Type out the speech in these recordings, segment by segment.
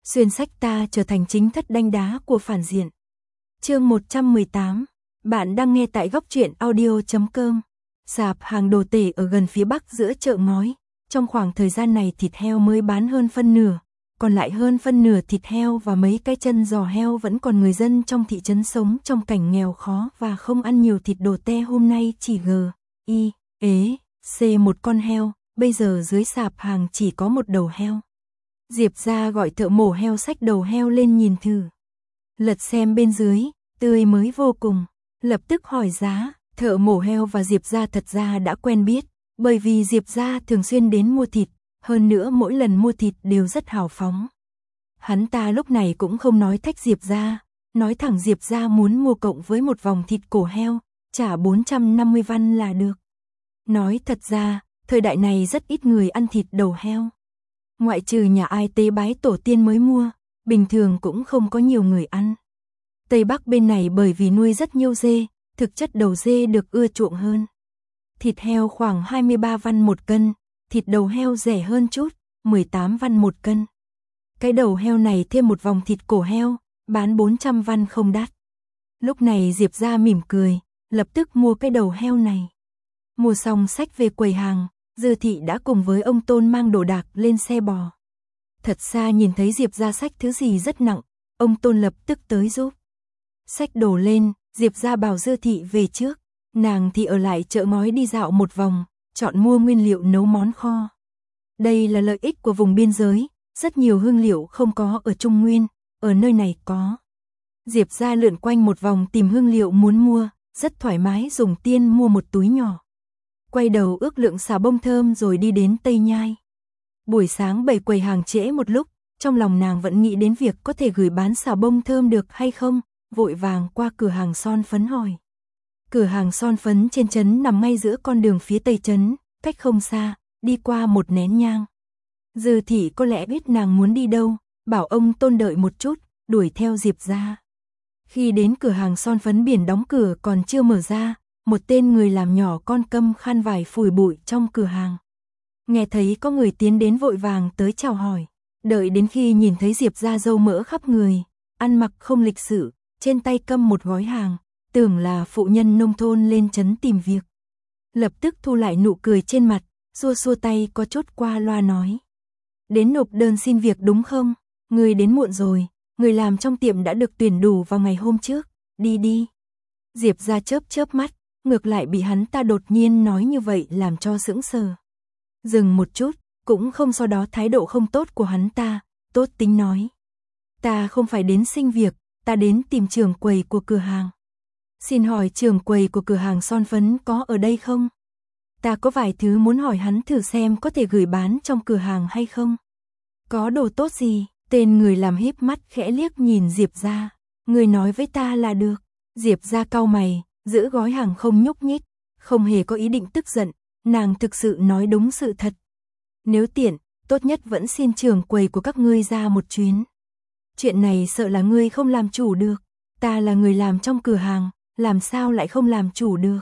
Xuyên sách ta trở thành chính thất đanh đá của phản diện. Chương 118. Bạn đang nghe tại góc truyện audio.com. Sạp hàng đồ tể ở gần phía bắc giữa chợ ngói. Trong khoảng thời gian này thịt heo mới bán hơn phân nửa, còn lại hơn phân nửa thịt heo và mấy cái chân giò heo vẫn còn người dân trong thị trấn sống trong cảnh nghèo khó và không ăn nhiều thịt đồ tê hôm nay chỉ một con heo, bây giờ dưới sạp hàng chỉ có một đầu heo. Diệp ra gọi thợ mổ heo xách đầu heo lên nhìn thử. Lật xem bên dưới, tươi mới vô cùng, lập tức hỏi giá. Thợ mổ heo và Diệp ra thật ra đã quen biết, bởi vì Diệp ra thường xuyên đến mua thịt, hơn nữa mỗi lần mua thịt đều rất hào phóng. Hắn ta lúc này cũng không nói thách Diệp ra, nói thẳng Diệp ra muốn mua cộng với một vòng thịt cổ heo, trả 450 văn là được. Nói thật ra, thời đại này rất ít người ăn thịt đầu heo. Ngoại trừ nhà ai tế bái tổ tiên mới mua, bình thường cũng không có nhiều người ăn. Tây Bắc bên này bởi vì nuôi rất nhiều dê, thực chất đầu dê được ưa chuộng hơn. Thịt heo khoảng 23 văn một cân, thịt đầu heo rẻ hơn chút, 18 văn một cân. Cái đầu heo này thêm một vòng thịt cổ heo, bán 400 văn không đắt. Lúc này Diệp ra mỉm cười, lập tức mua cái đầu heo này. Mua xong xách về quầy hàng, Dư Thị đã cùng với ông Tôn mang đồ đạc lên xe bò. Thật xa nhìn thấy Diệp ra xách thứ gì rất nặng, ông Tôn lập tức tới giúp. Xách đồ lên, Diệp ra bảo Dư Thị về trước, nàng thì ở lại chợ ngói đi dạo một vòng, chọn mua nguyên liệu nấu món kho. Đây là lợi ích của vùng biên giới, rất nhiều hương liệu không có ở Trung Nguyên, ở nơi này có. Diệp ra lượn quanh một vòng tìm hương liệu muốn mua, rất thoải mái dùng tiền mua một túi nhỏ. Quay đầu ước lượng xà bông thơm rồi đi đến Tây Nhai. Buổi sáng bày quầy hàng trễ một lúc, trong lòng nàng vẫn nghĩ đến việc có thể gửi bán xà bông thơm được hay không, vội vàng qua cửa hàng son phấn hỏi. Cửa hàng son phấn trên trấn nằm ngay giữa con đường phía tây trấn, cách không xa, đi qua một nén nhang. Dư Thị có lẽ biết nàng muốn đi đâu, bảo ông Tôn đợi một chút, đuổi theo Diệp ra. Khi đến cửa hàng son phấn biển đóng cửa còn chưa mở ra, một tên người làm nhỏ con câm khăn vải phủi bụi trong cửa hàng. Nghe thấy có người tiến đến vội vàng tới chào hỏi, đợi đến khi nhìn thấy Diệp ra râu mỡ khắp người, ăn mặc không lịch sự, trên tay câm một gói hàng, tưởng là phụ nhân nông thôn lên trấn tìm việc. Lập tức thu lại nụ cười trên mặt, xua xua tay có chút qua loa nói. Đến nộp đơn xin việc đúng không? Người đến muộn rồi, người làm trong tiệm đã được tuyển đủ vào ngày hôm trước, đi đi. Diệp ra chớp chớp mắt, ngược lại bị hắn ta đột nhiên nói như vậy làm cho sững sờ. Dừng một chút, cũng không sau đó thái độ không tốt của hắn ta, tốt tính nói. Ta không phải đến xin việc, ta đến tìm trưởng quầy của cửa hàng. Xin hỏi trưởng quầy của cửa hàng son phấn có ở đây không? Ta có vài thứ muốn hỏi hắn thử xem có thể gửi bán trong cửa hàng hay không. Có đồ tốt gì? Tên người làm híp mắt khẽ liếc nhìn Diệp ra. Người nói với ta là được. Diệp ra cau mày, giữ gói hàng không nhúc nhích, không hề có ý định tức giận, nàng thực sự nói đúng sự thật. Nếu tiện, tốt nhất vẫn xin trưởng quầy của các ngươi ra một chuyến. Chuyện này sợ là ngươi không làm chủ được, ta là người làm trong cửa hàng, làm sao lại không làm chủ được.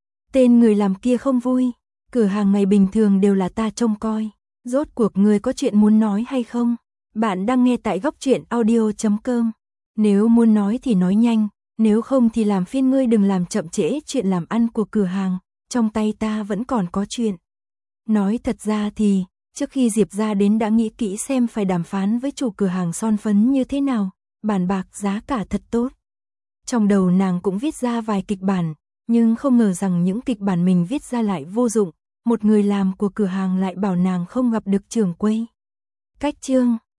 Tên người làm kia không vui, cửa hàng ngày bình thường đều là ta trông coi, rốt cuộc ngươi có chuyện muốn nói hay không? Bạn đang nghe tại góc truyện audio.com, nếu muốn nói thì nói nhanh, nếu không thì làm phiền ngươi đừng làm chậm trễ chuyện làm ăn của cửa hàng, trong tay ta vẫn còn có chuyện. Nói thật ra thì, trước khi Diệp ra đến đã nghĩ kỹ xem phải đàm phán với chủ cửa hàng son phấn như thế nào, bàn bạc giá cả thật tốt. Trong đầu nàng cũng viết ra vài kịch bản, nhưng không ngờ rằng những kịch bản mình viết ra lại vô dụng, một người làm của cửa hàng lại bảo nàng không gặp được trưởng quầy. Cách chương